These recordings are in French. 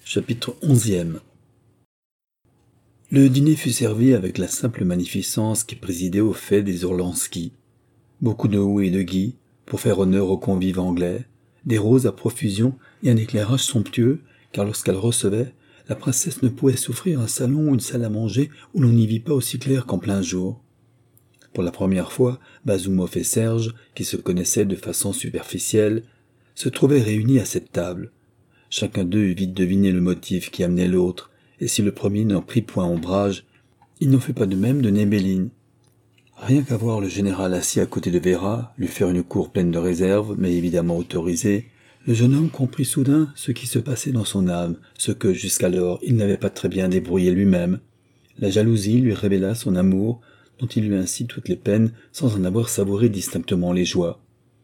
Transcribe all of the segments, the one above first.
Chapitre 11. Le dîner fut servi avec la simple magnificence qui présidait au fait des Orlanski. Beaucoup de houx et de gui, pour faire honneur aux convives anglais, des roses à profusion et un éclairage somptueux, car lorsqu'elle recevait, la princesse ne pouvait souffrir un salon ou une salle à manger où l'on n'y vit pas aussi clair qu'en plein jour. Pour la première fois, Bazoumoff et Serge, qui se connaissaient de façon superficielle, se trouvaient réunis à cette table. Chacun d'eux eut vite deviné le motif qui amenait l'autre, et si le premier n'en prit point ombrage, il n'en fut pas de même de Néméline. Rien qu'à voir le général assis à côté de Véra, lui faire une cour pleine de réserve, mais évidemment autorisée, le jeune homme comprit soudain ce qui se passait dans son âme, ce que, jusqu'alors, il n'avait pas très bien débrouillé lui-même. La jalousie lui révéla son amour, dont il eut ainsi toutes les peines, sans en avoir savouré distinctement les joies.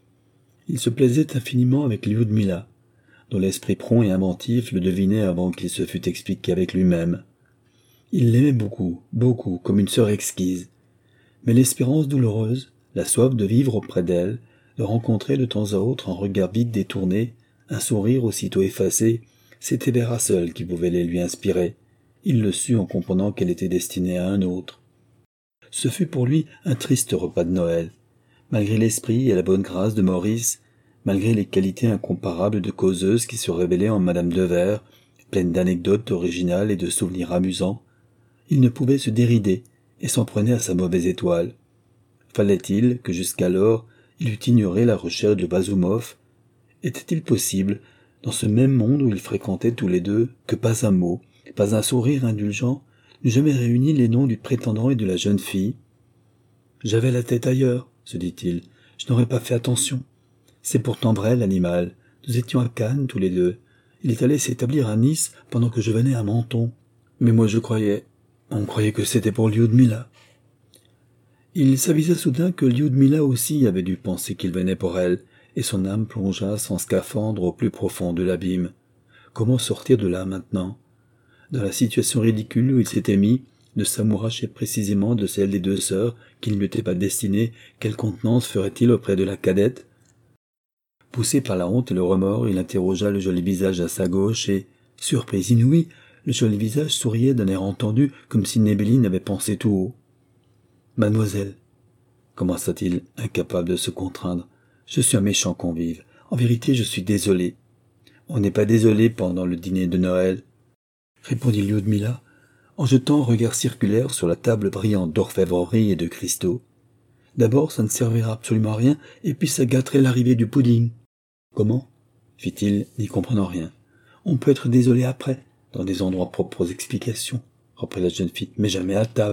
Il se plaisait infiniment avec Lyudmila, dont l'esprit prompt et inventif le devinait avant qu'il se fût expliqué avec lui-même. Il l'aimait beaucoup, beaucoup, comme une sœur exquise. Mais l'espérance douloureuse, la soif de vivre auprès d'elle, de rencontrer de temps à autre un regard vite détourné, un sourire aussitôt effacé, c'était Véra seule qui pouvait les lui inspirer. Il le sut en comprenant qu'elle était destinée à un autre. Ce fut pour lui un triste repas de Noël. Malgré l'esprit et la bonne grâce de Maurice, malgré les qualités incomparables de causeuse qui se révélaient en Madame de Vere, pleine d'anecdotes originales et de souvenirs amusants, il ne pouvait se dérider et s'en prenait à sa mauvaise étoile. Fallait-il que jusqu'alors il eût ignoré la recherche de Bazoumoff? Était-il possible, dans ce même monde où ils fréquentaient tous les deux, que pas un mot, pas un sourire indulgent n'eût jamais réuni les noms du prétendant et de la jeune fille? J'avais la tête ailleurs, se dit-il, je n'aurais pas fait attention. C'est pourtant vrai, l'animal. Nous étions à Cannes, tous les deux. Il est allé s'établir à Nice pendant que je venais à Menton. Mais moi on croyait que c'était pour Lyudmila. Il s'avisa soudain que Lyudmila aussi avait dû penser qu'il venait pour elle, et son âme plongea sans scaphandre au plus profond de l'abîme. Comment sortir de là maintenant? Dans la situation ridicule où il s'était mis, ne s'amourachait précisément de celle des deux sœurs qui ne lui était pas destinée, quelle contenance ferait-il auprès de la cadette? Poussé par la honte et le remords, il interrogea le joli visage à sa gauche et, surprise inouïe, le joli visage souriait d'un air entendu comme si Néméline avait pensé tout haut. « Mademoiselle, commença-t-il, incapable de se contraindre, je suis un méchant convive. En vérité, je suis désolé. »« On n'est pas désolé pendant le dîner de Noël, » répondit Lyudmila, en jetant un regard circulaire sur la table brillante d'orfèvrerie et de cristaux. « D'abord, ça ne servira absolument à rien, et puis ça gâterait l'arrivée du pudding. »« Comment ?» fit-il, n'y comprenant rien. « On peut être désolé après, dans des endroits propres aux explications, » reprit la jeune fille, « mais jamais à table. »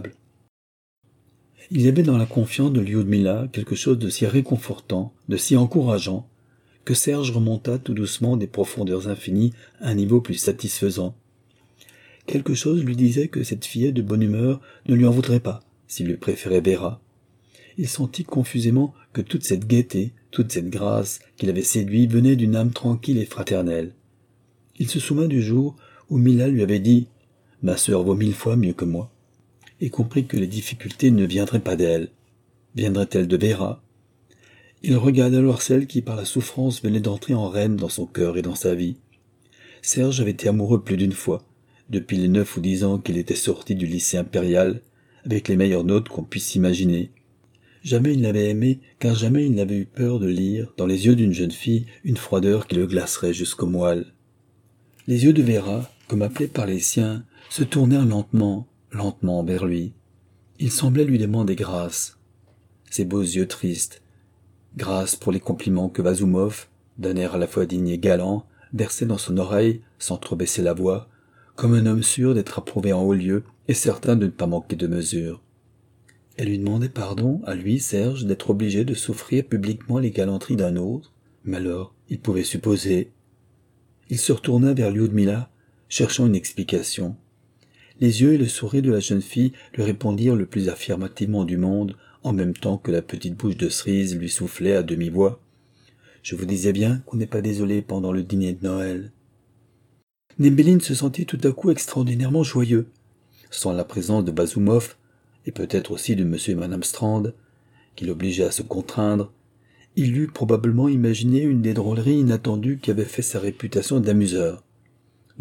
Il y avait dans la confiance de Lyudmila quelque chose de si réconfortant, de si encourageant, que Serge remonta tout doucement des profondeurs infinies à un niveau plus satisfaisant. Quelque chose lui disait que cette fillette de bonne humeur ne lui en voudrait pas, s'il lui préférait Véra. Il sentit confusément que toute cette gaieté, toute cette grâce qu'il avait séduit venait d'une âme tranquille et fraternelle. Il se souvint du jour où Mila lui avait dit « Ma sœur vaut 1000 fois mieux que moi », et comprit que les difficultés ne viendraient pas d'elle. Viendraient-elles de Véra? Il regarda alors celle qui, par la souffrance, venait d'entrer en reine dans son cœur et dans sa vie. Serge avait été amoureux plus d'une fois, depuis les 9 ou 10 ans qu'il était sorti du lycée impérial, avec les meilleures notes qu'on puisse imaginer. Jamais il n'avait aimé, car jamais il n'avait eu peur de lire, dans les yeux d'une jeune fille, une froideur qui le glacerait jusqu'aux moelles. Les yeux de Véra, comme appelés par les siens, se tournèrent lentement, lentement vers lui. Il semblait lui demander grâce. Ses beaux yeux tristes. Grâce pour les compliments que Bazoumoff, d'un air à la fois digne et galant, versait dans son oreille, sans trop baisser la voix, comme un homme sûr d'être approuvé en haut lieu et certain de ne pas manquer de mesure. Elle lui demandait pardon, à lui, Serge, d'être obligé de souffrir publiquement les galanteries d'un autre, mais alors, il pouvait supposer. Il se retourna vers Lyudmila, cherchant une explication. Les yeux et le sourire de la jeune fille lui répondirent le plus affirmativement du monde, en même temps que la petite bouche de cerise lui soufflait à demi-voix. « Je vous disais bien qu'on n'est pas désolé pendant le dîner de Noël. » Néméline se sentit tout à coup extraordinairement joyeux. Sans la présence de Bazoumoff, et peut-être aussi de monsieur et madame Strand, qui l'obligeaient à se contraindre, il eût probablement imaginé une des drôleries inattendues qui avaient fait sa réputation d'amuseur.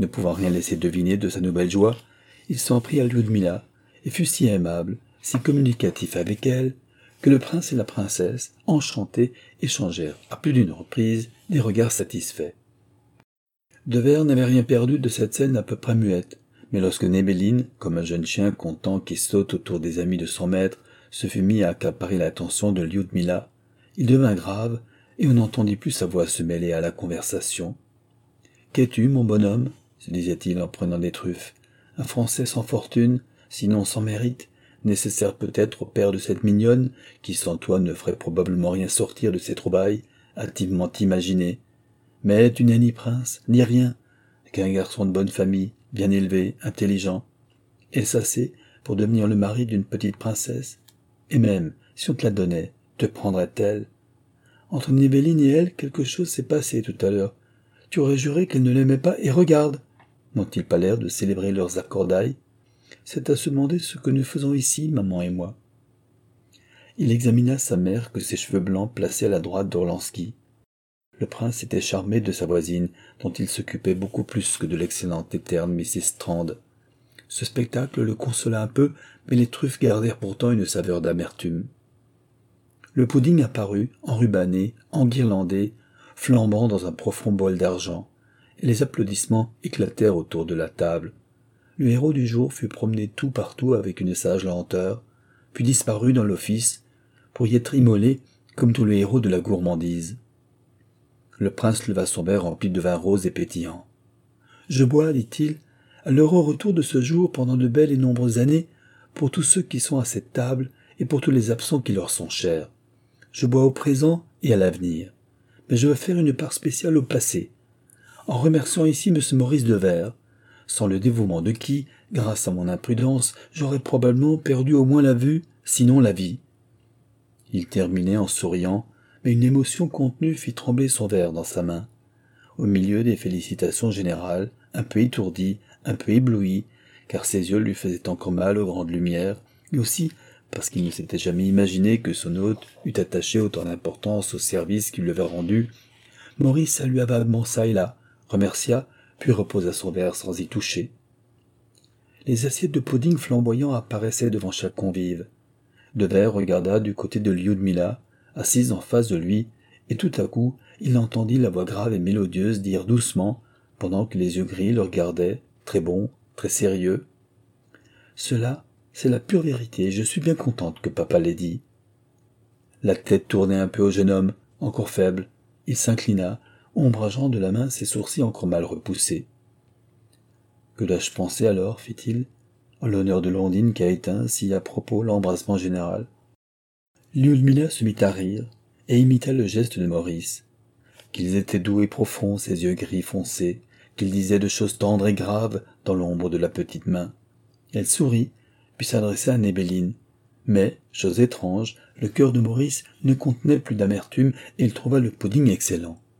Ne pouvant rien laisser deviner de sa nouvelle joie, il s'en prit à Lyudmila et fut si aimable, si communicatif avec elle, que le prince et la princesse, enchantés, échangèrent à plus d'une reprise des regards satisfaits. De Vere n'avait rien perdu de cette scène à peu près muette, mais lorsque Nebelin, comme un jeune chien content qui saute autour des amis de son maître, se fut mis à accaparer l'attention de Lyudmila, il devint grave, et on n'entendit plus sa voix se mêler à la conversation. « Qu'es-tu, mon bonhomme ?» se disait-il en prenant des truffes. « Un Français sans fortune, sinon sans mérite, nécessaire peut-être au père de cette mignonne, qui sans toi ne ferait probablement rien sortir de ses trouvailles, hâtivement imaginées. Mais tu n'es ni prince, ni rien, qu'un garçon de bonne famille, bien élevé, intelligent. Est-ce assez pour devenir le mari d'une petite princesse? Et même, si on te la donnait, te prendrait-elle? Entre Nebelin et elle, quelque chose s'est passé tout à l'heure. Tu aurais juré qu'elle ne l'aimait pas, et regarde! N'ont-ils pas l'air de célébrer leurs accordailles? C'est à se demander ce que nous faisons ici, maman et moi. » Il examina sa mère que ses cheveux blancs placés à la droite d'Orlansky. Le prince était charmé de sa voisine, dont il s'occupait beaucoup plus que de l'excellente et terne Mrs. Strand. Ce spectacle le consola un peu, mais les truffes gardèrent pourtant une saveur d'amertume. Le pudding apparut, enrubanné, enguirlandé, flambant dans un profond bol d'argent, et les applaudissements éclatèrent autour de la table. Le héros du jour fut promené tout partout avec une sage lenteur, puis disparut dans l'office, pour y être immolé comme tous les héros de la gourmandise. Le prince leva son verre rempli de vin rose et pétillant. « Je bois, dit-il, à l'heureux retour de ce jour pendant de belles et nombreuses années, pour tous ceux qui sont à cette table et pour tous les absents qui leur sont chers. Je bois au présent et à l'avenir, mais je veux faire une part spéciale au passé, en remerciant ici M. Maurice de Vere, sans le dévouement de qui, grâce à mon imprudence, j'aurais probablement perdu au moins la vue, sinon la vie. » Il terminait en souriant, mais une émotion contenue fit trembler son verre dans sa main. Au milieu des félicitations générales, un peu étourdi, un peu ébloui, car ses yeux lui faisaient encore mal aux grandes lumières, et aussi parce qu'il ne s'était jamais imaginé que son hôte eût attaché autant d'importance au service qu'il lui avait rendu, Maurice salua vaguement çà et là, remercia, puis reposa son verre sans y toucher. Les assiettes de pudding flamboyant apparaissaient devant chaque convive. De Vere regarda du côté de Lyudmila, assise en face de lui, et tout à coup, il entendit la voix grave et mélodieuse dire doucement, pendant que les yeux gris le regardaient, très bon, très sérieux. « Cela, c'est la pure vérité, et je suis bien contente que papa l'ait dit. » La tête tournait un peu au jeune homme, encore faible. Il s'inclina, ombrageant de la main ses sourcils encore mal repoussés. « Que dois-je penser alors, fit-il, en l'honneur de Blondine qui a éteint si à propos l'embrassement général. » Lyudmila se mit à rire, et imita le geste de Maurice. Qu'ils étaient doux et profonds, ses yeux gris foncés, qu'il disait de choses tendres et graves dans l'ombre de la petite main. Elle sourit, puis s'adressa à Nebelin. Mais, chose étrange, le cœur de Maurice ne contenait plus d'amertume et il trouva le pudding excellent.